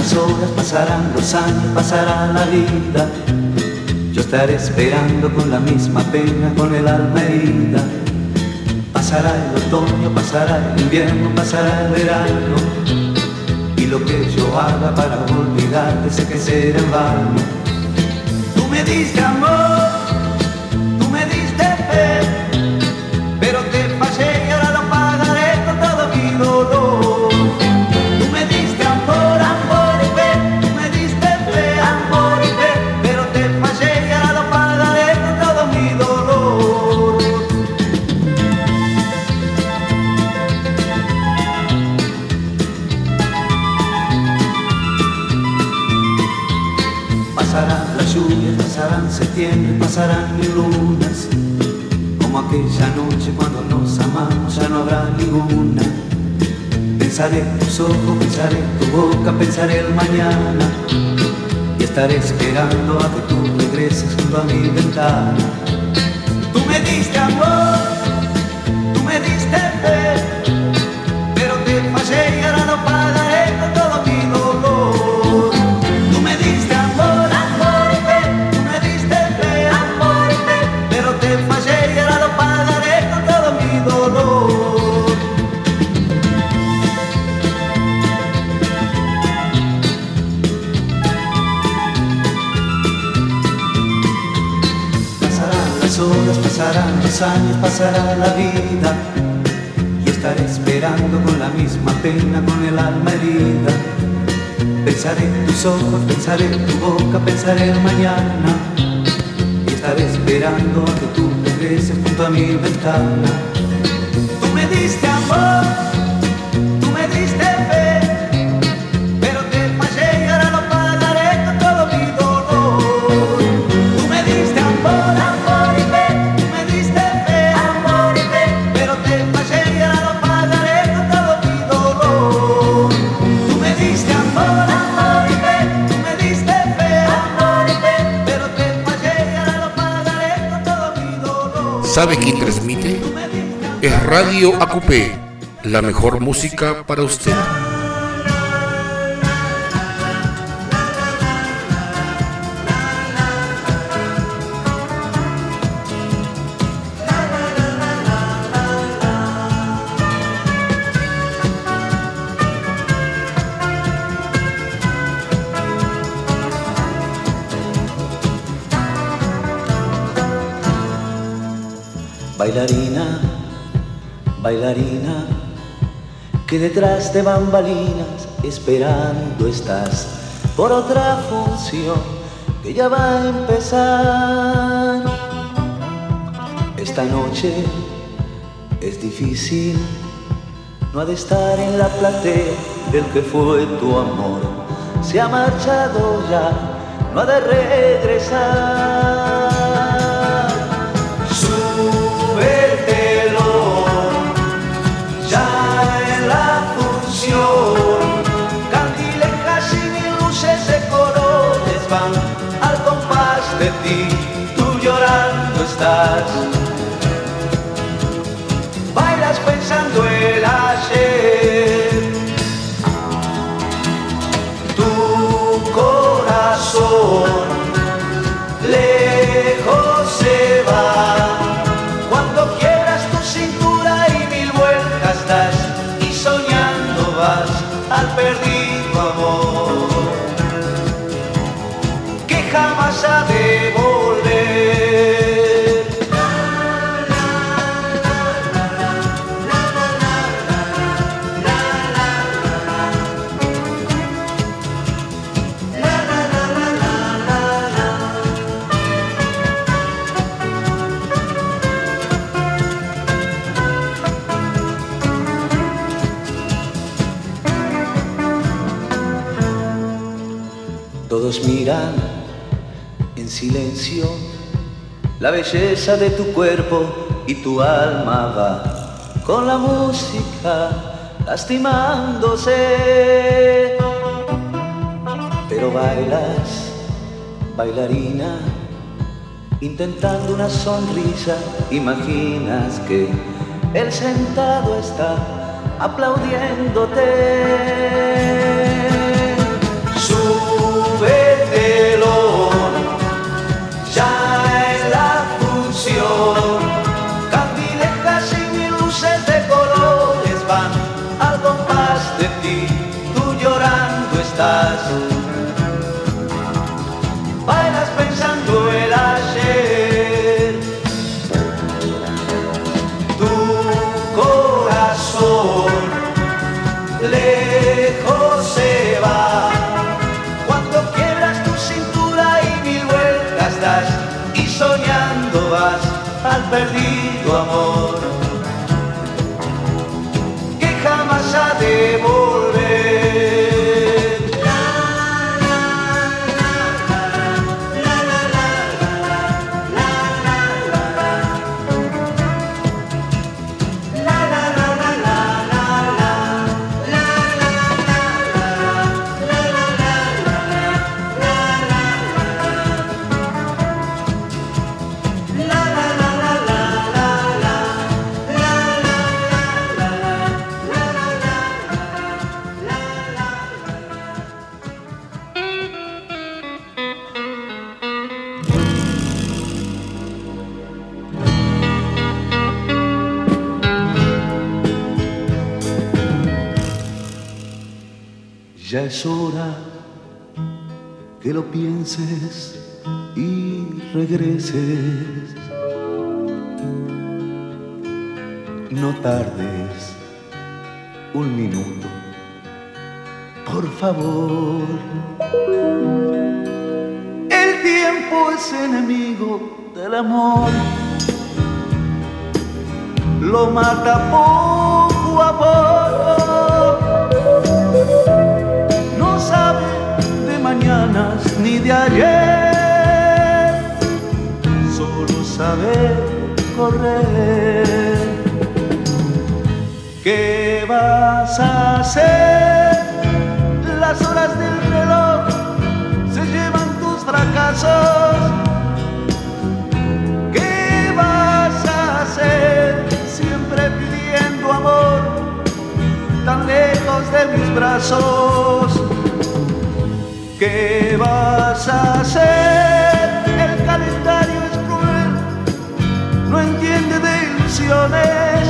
las horas, pasarán los años, pasará la vida. Yo estaré esperando con la misma pena, con el alma herida. Pasará el otoño, pasará el invierno, pasará el verano. Y lo que yo haga para olvidarte sé que será en vano. Tú me diste amor, tú me diste fe, pero te fallé y ahora lo pagaré con todo mi dolor. Tú me diste amor, amor y fe, tú me diste fe, amor y fe, pero te fallé y ahora lo pagaré con todo mi dolor. Pasarán las lluvias, pasarán septiembre, pasarán mil lunas. Como aquella noche cuando nos amamos ya no habrá ninguna. Pensaré tus ojos, pensaré tu boca, pensaré el mañana. Y estaré esperando a que tú regreses junto a mi ventana. Tú me diste amor, tú me diste fe, pero te fallé y ahora lo pagaré con todo mi dolor. Tú me diste amor, amor y fe, tú me diste fe, amor y fe, pero te fallé y ahora lo pagaré con todo mi dolor. Pasarán las horas, pasarán los años, pasará la vida. Y estaré esperando con la misma pena, con el alma herida. Pensaré en tus ojos, pensaré en tu boca, pensaré en mañana. Y estaré esperando a que tú regreses junto a mi ventana. Tú me diste amor, tú me diste fe, pero te fallé y ahora lo pagaré con todo mi dolor. Tú me diste amor, amor y fe, tú me diste fe, amor y fe, pero te fallé y ahora lo pagaré con todo mi dolor. Tú me diste amor, amor y fe, tú me diste fe, amor y fe, pero te fallé y ahora lo pagaré con todo mi dolor. ¿Sabe quién transmite? Es Radio ACUPE, la mejor música para usted. Bailarina, bailarina, que detrás de bambalinas esperando estás por otra función que ya va a empezar. Esta noche es difícil, no ha de estar en la platea el que fue tu amor. Se ha marchado ya, no ha de regresar. Candilejas y mil luces de colores van al compás de ti, tú llorando estás. Bailas pensando el ayer, tu corazón lejos se va. Cuando quiebras tu cintura y mil vueltas das y soñando vas al perdido amor que jamás ha de volver. Todos miran en silencio la belleza de tu cuerpo y tu alma va con la música lastimándose. Pero bailas, bailarina, intentando una sonrisa, imaginas que él sentado está aplaudiéndote. perdido amor que jamás ha de volver. Ya es hora que lo pienses y regreses. No tardes un minuto, por favor. El tiempo es enemigo del amor, lo mata poco a poco. No sabe de mañanas ni de ayer, solo sabe correr. ¿Qué vas a hacer? Las horas del reloj se llevan tus fracasos. ¿Qué vas a hacer? Siempre pidiendo amor, tan lejos de mis brazos. ¿Qué vas a hacer? El calendario es cruel, no entiende de ilusiones.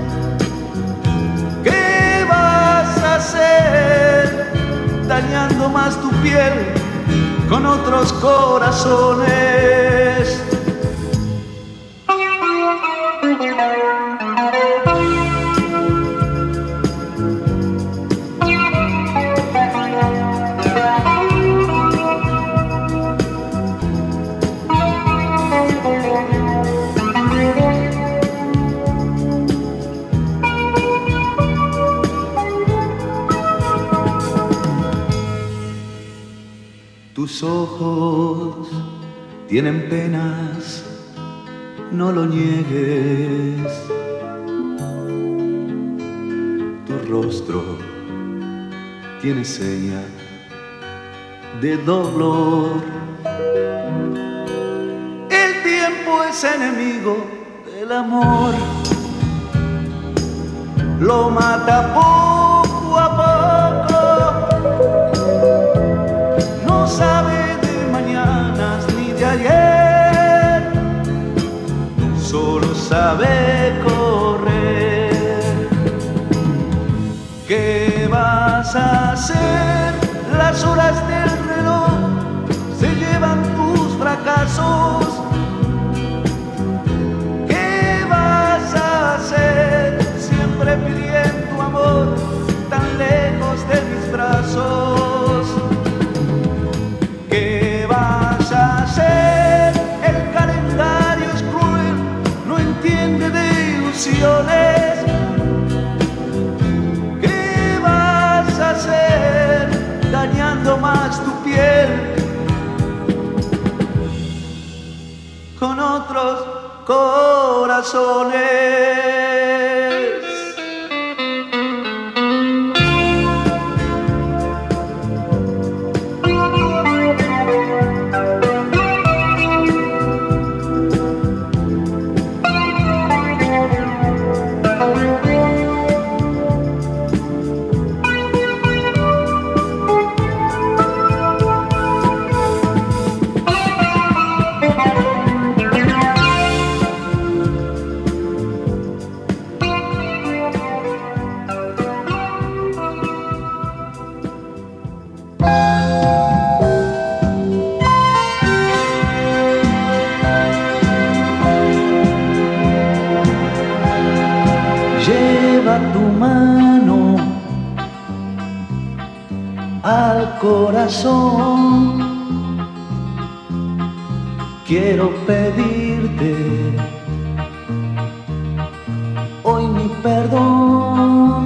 ¿Qué vas a hacer? Dañando más tu piel con otros corazones. Tus ojos tienen penas, no lo niegues. Tu rostro tiene seña de dolor. El tiempo es enemigo del amor, lo mata poco a poco. No sabe de mañanas ni de ayer, solo sabe correr. ¿Qué vas a hacer? Las horas del reloj se llevan tus fracasos. ¿Qué vas a hacer? Siempre pidiendo amor, tan lejos de mis brazos. ¿Qué vas a hacer? El calendario es cruel, no entiende de ilusiones. ¿Qué vas a hacer? Dañando más tu piel con otros corazones. Corazón, quiero pedirte doy mi perdón.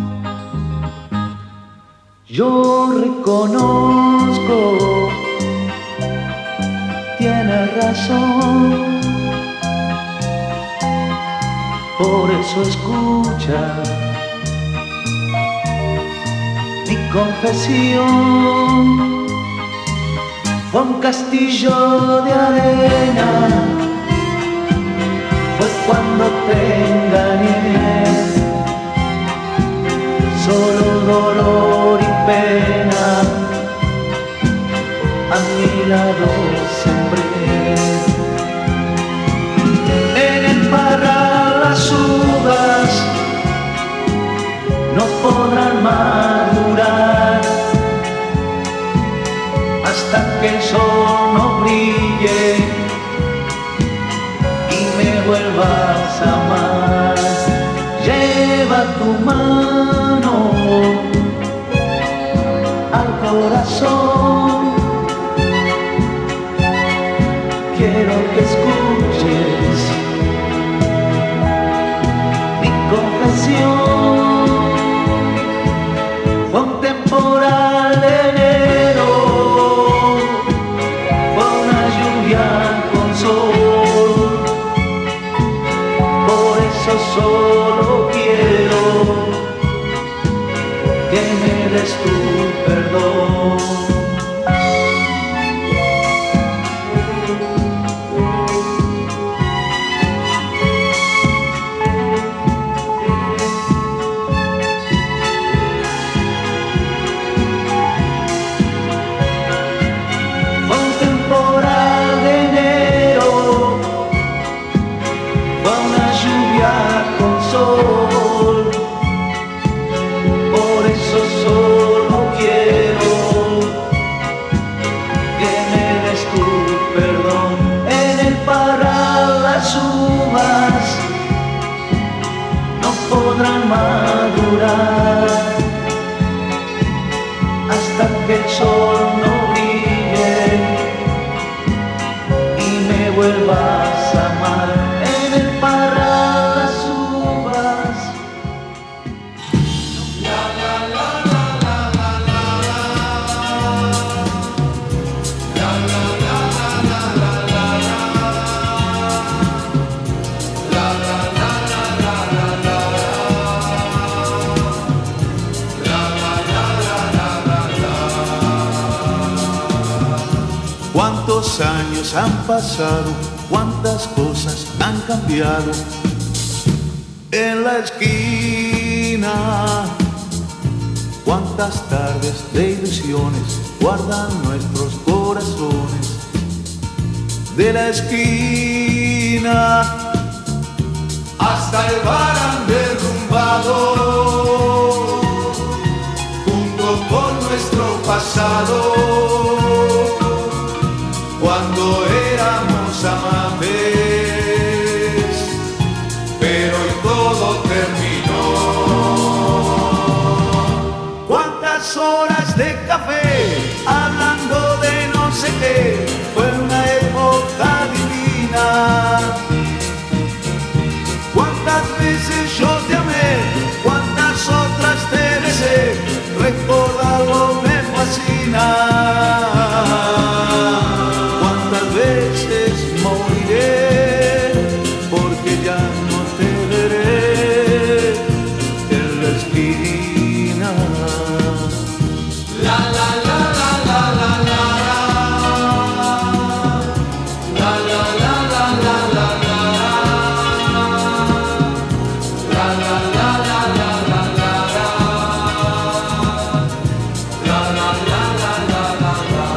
Yo reconozco, tienes razón. Por eso escucha mi confesión. Fue un castillo de arena, fue cuando te engañé. Solo dolor y pena a mi lado sembré. En el parral las uvas no podrán madurar hasta que el sol no brille y me vuelvas a amar. Lleva tu mano al corazón, quiero que escuches mi confesión. Fue un temporal de enero, fue una lluvia con sol, por eso solo quiero que me des tu perdón. Por eso solo quiero que me des tu perdón. En el parral las uvas no podrán madurar hasta que el sol no brille y me vuelvas a amar. En el parral las uvas. Cuántos años han pasado, cuántas cosas han cambiado. En la esquina, cuántas tardes de ilusiones guardan nuestros corazones. De la esquina hasta el bar han derrumbado, junto con nuestro pasado, cuando éramos amantes, pero hoy todo terminó. Cuántas horas de café hablando de no sé qué, fue una época divina. Cuántas veces yo te amé, cuántas otras te besé, recordarlo me fascina. Cuántas veces moriré porque ya no te veré en la esquina. La la la la la la la, la la la la la la la, la la la la la la la, la la la la la la la.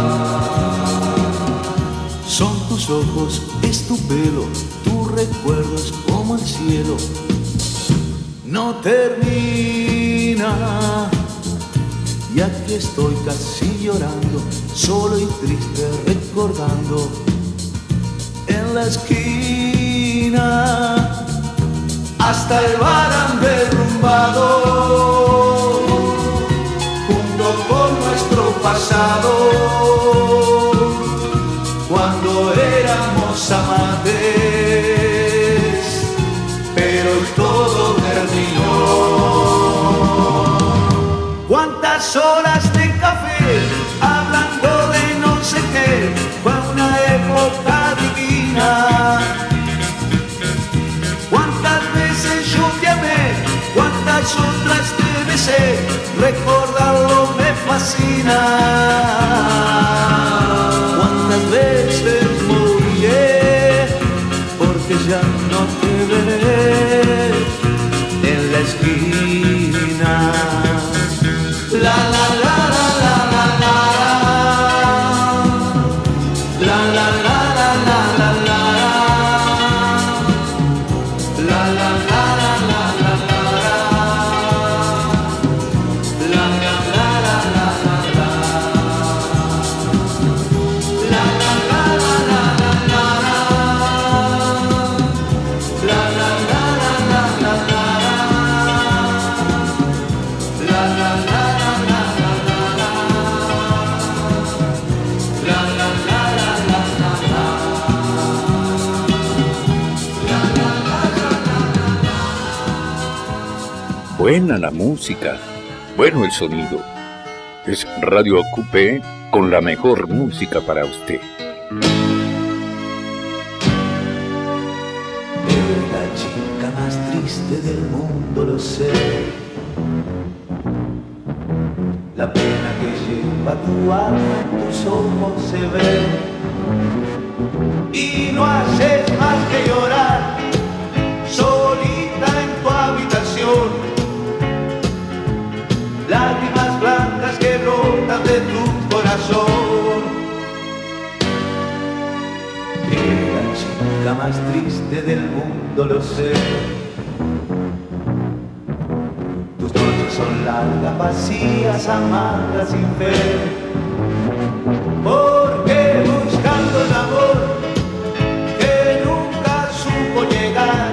Son tus ojos, es tu pelo, tu recuerdo es como el cielo. No termina, y aquí estoy casi llorando, solo y triste recordando. En la esquina hasta el bar han derrumbado, junto con nuestro pasado, cuando éramos amantes, pero todo más otra estremece, recordarlo me fascina. Cuántas veces moriré porque ya no te veré en la esquina. La la la la la la la la la la la la la la la la Buena la música, bueno el sonido. Es Radio Coupé con la mejor música para usted. La chica más triste del mundo, lo sé. La pena que lleva tu alma en tus ojos se ve. Y no haces más que llorar, solita en tu habitación. Lágrimas blancas que brotan de tu corazón. Eres la chica más triste del mundo, lo sé. Tus noches son largas, vacías, amargas, sin fe. Porque buscando el amor que nunca supo llegar,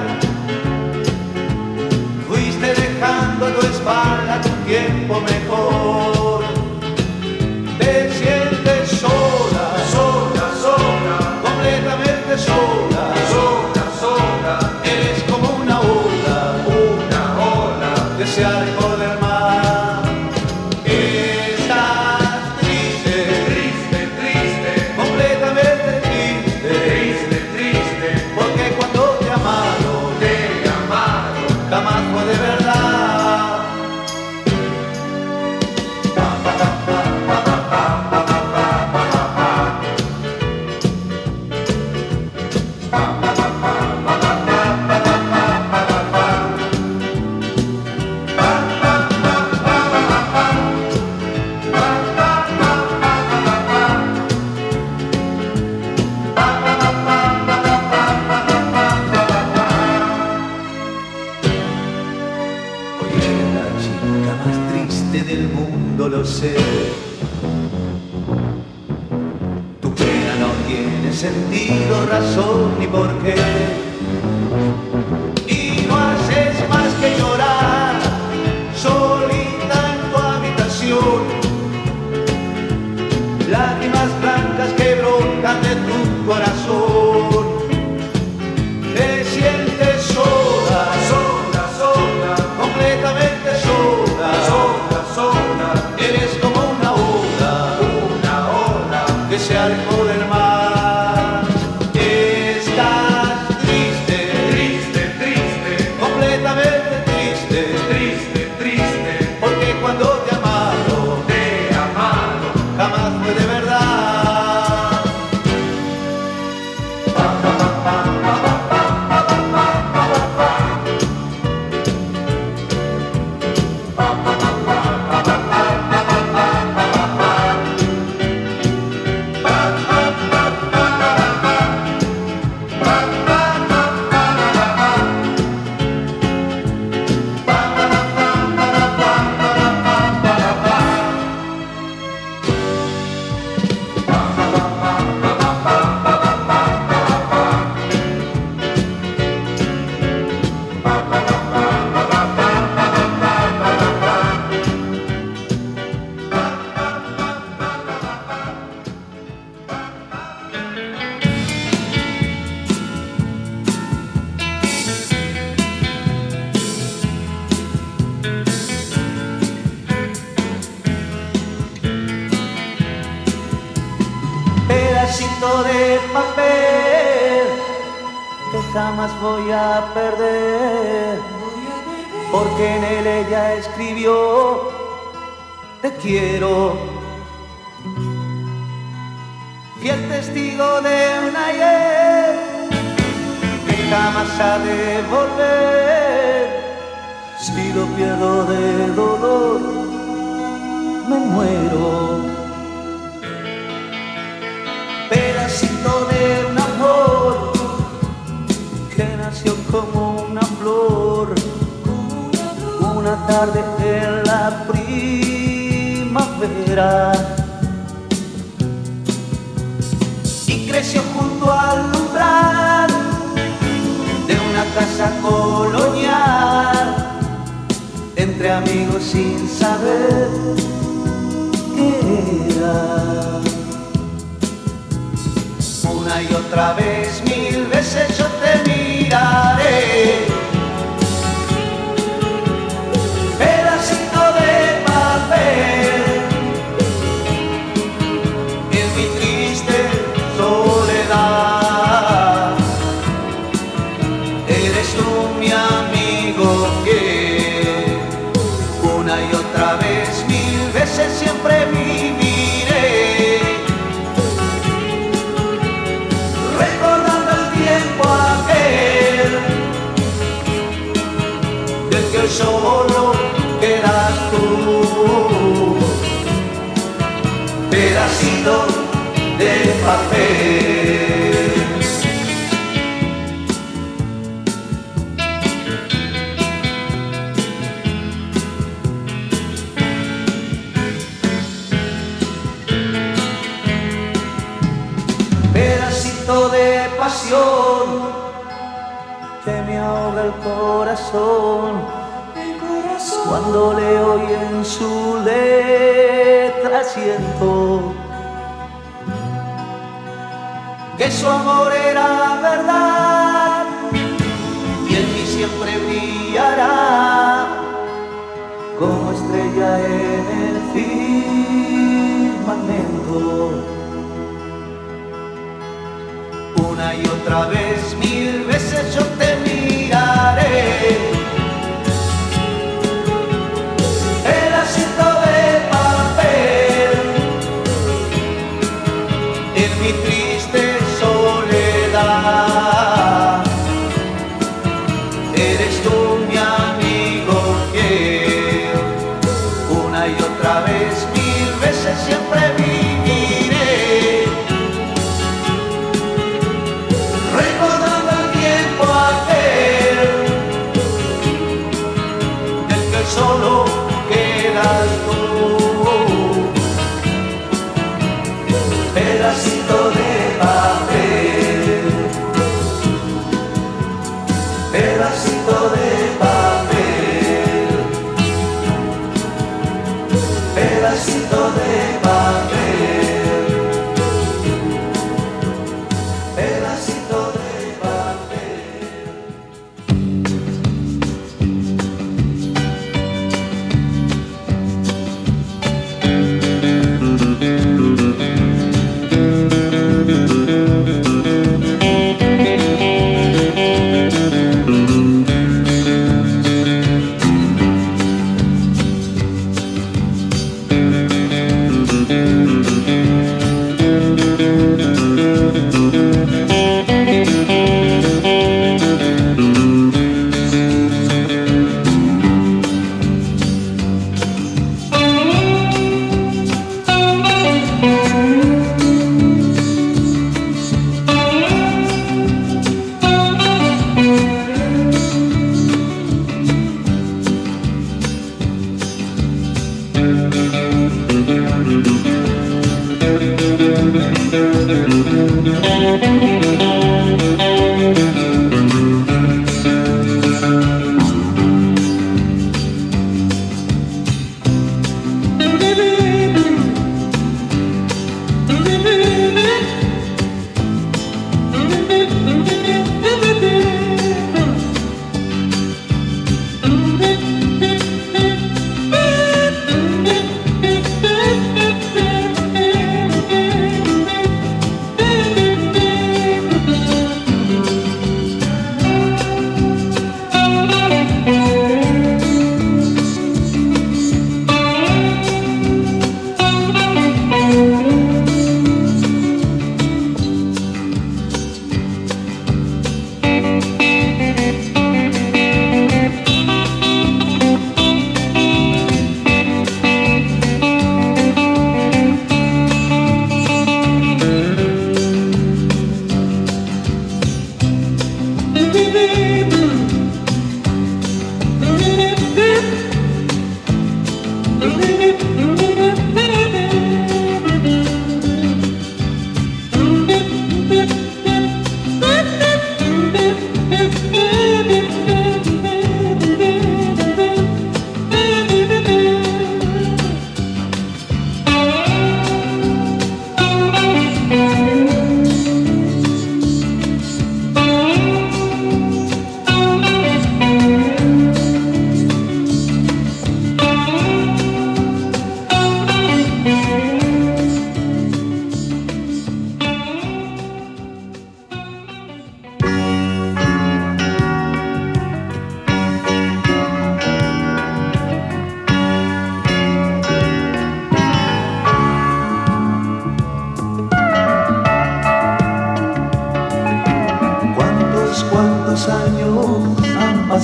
fuiste dejando a tu espalda tu tiempo mejor. Te sientes sola, sola, sola, completamente sola, sola, sola. Eres como una ola que se alejó del mar. Estás triste, triste, triste, completamente triste, triste, triste. Porque cuando te amaron, jamás fue de verdad. Del mundo, lo sé. Tu pena no tiene sentido, razón ni por qué. Y no haces más que llorar, solita en tu habitación. Lágrimas blancas que brotan de tu corazón. Te sientes sola, sola, sola, completamente sola, sola, sola. Eres como una ola que se alejó del mar. Estás triste, triste, triste, completamente triste, triste, triste. Porque cuando te amaron, jamás fue de verdad. Pedacito de papel que jamás voy a perder. porque en él ella escribió: te quiero. Fiel testigo de un ayer que jamás ha de volver. Si lo pierdo de dolor, me muero. Pedacito de un amor que nació como una flor, una tarde en la primavera, y creció junto al umbral de una casa colonial, entre amigos sin saber qué era. Una y otra vez, mil veces yo te miraré, pedacito de papel, en mi triste soledad. Eres tú mi amigo que una y otra vez, mil veces siempre viviré, recordando el tiempo aquel del que hoy solo quedas tú, pedacito de papel. Pedacito de pasión que me ahoga el corazón, cuando leo y en su letra siento que su amor era verdad y en mí siempre brillará como estrella en el firmamento. Una y otra vez, mil veces yo te miraré, pedacito de papel, en mi triste soledad. Eres tú mi amigo fiel, una y otra vez, mil veces siempre viviré, recordando el tiempo aquel del que solo quedas tú, pedacito de papel, pedacito de papel, pedacito de papel, pedacito de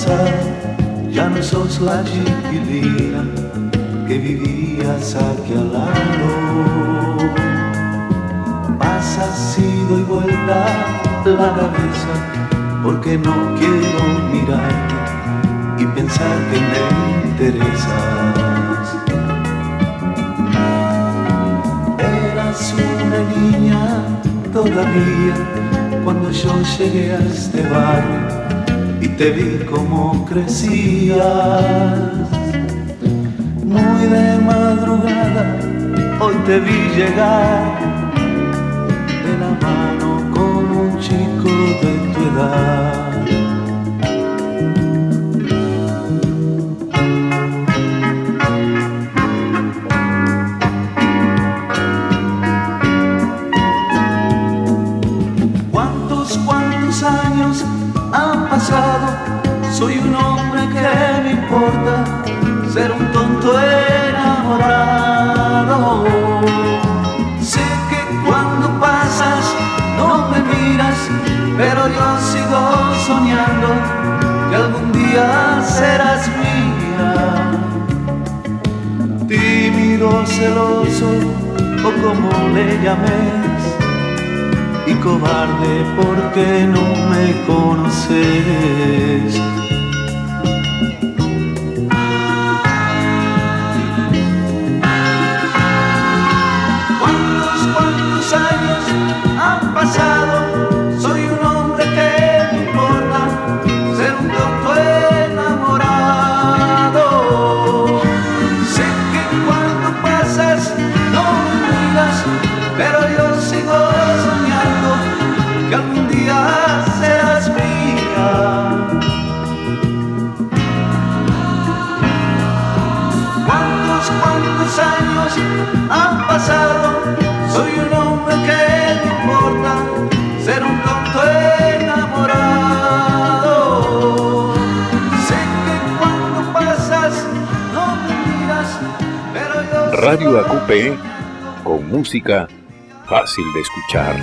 pasado, ya no sos la chiquilina que vivías aquí al lado. Pasas ido y vuelta la cabeza porque no quiero mirarte y pensar que me interesas. Eras una niña todavía cuando yo llegué a este barrio y te vi como crecías. Muy de madrugada hoy te vi llegar de la mano con un chico de tu edad. ¿Cuántos años han pasado? Soy un hombre que me importa ser un tonto enamorado. Sé que cuando pasas no me miras, pero yo sigo soñando que algún día serás mía. Tímido, celoso o como le llames, y cobarde porque no me conoces. ¿Cuántos años han pasado? Soy un hombre que me importa ser un tonto enamorado. Sé que cuando pasas no me miras, pero yo sigo soñando que algún día serás mía. ¿Cuántos años han pasado? Soy un hombre que me importa ser un tonto enamorado. Sé que cuando pasas no me miras, pero yo... Radio AQP, con música fácil de escuchar.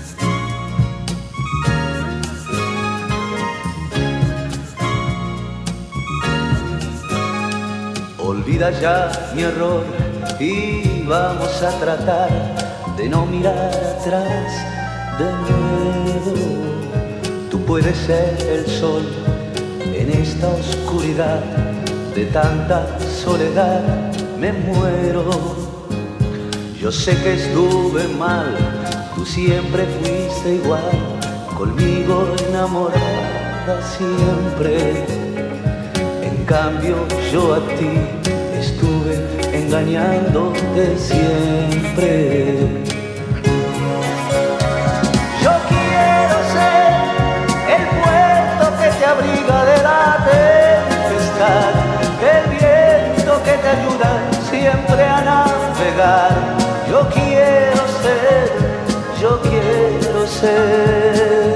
Olvida ya mi error y vamos a tratar de no mirar atrás de nuevo. Tú puedes ser el sol en esta oscuridad, de tanta soledad me muero. Yo sé que estuve mal, tú siempre fuiste igual, conmigo enamorada siempre. En cambio yo a ti estuve engañándote siempre. Yo quiero ser el puerto que te abriga de la tempestad, el viento que te ayuda siempre a navegar. Yo quiero ser, yo quiero ser.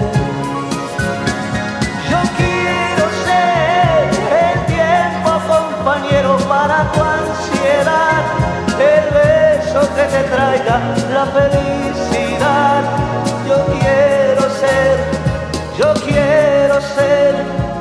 Yo quiero ser el tiempo compañero para tu ansiedad, el beso que te traiga la felicidad. Yo quiero ser, yo quiero ser.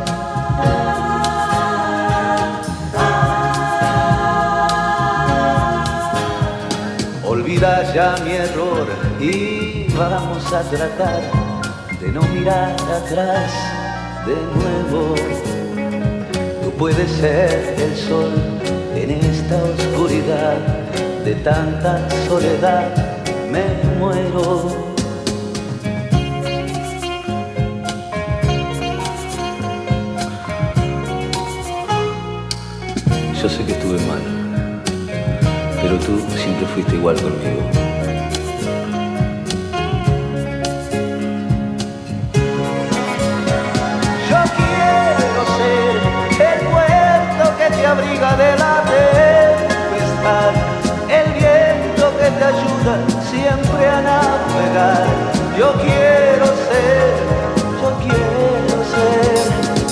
Olvida ya mi error y vamos a tratar de no mirar atrás de nuevo. Tú puedes ser el sol en esta oscuridad, de tanta soledad me muero. Yo sé que estuve mal, pero tú siempre fuiste igual conmigo. Yo quiero ser el puerto que te abriga de la tempestad, el viento que te ayuda siempre a navegar. Yo quiero ser, yo quiero ser.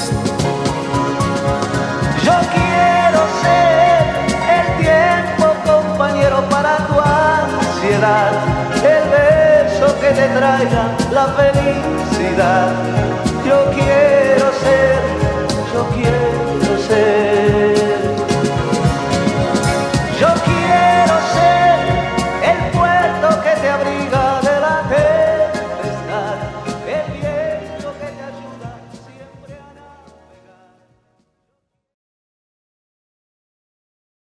Yo quiero ser el tiempo compañero para tu ansiedad, el beso que te traiga la felicidad. Yo quiero ser, yo quiero ser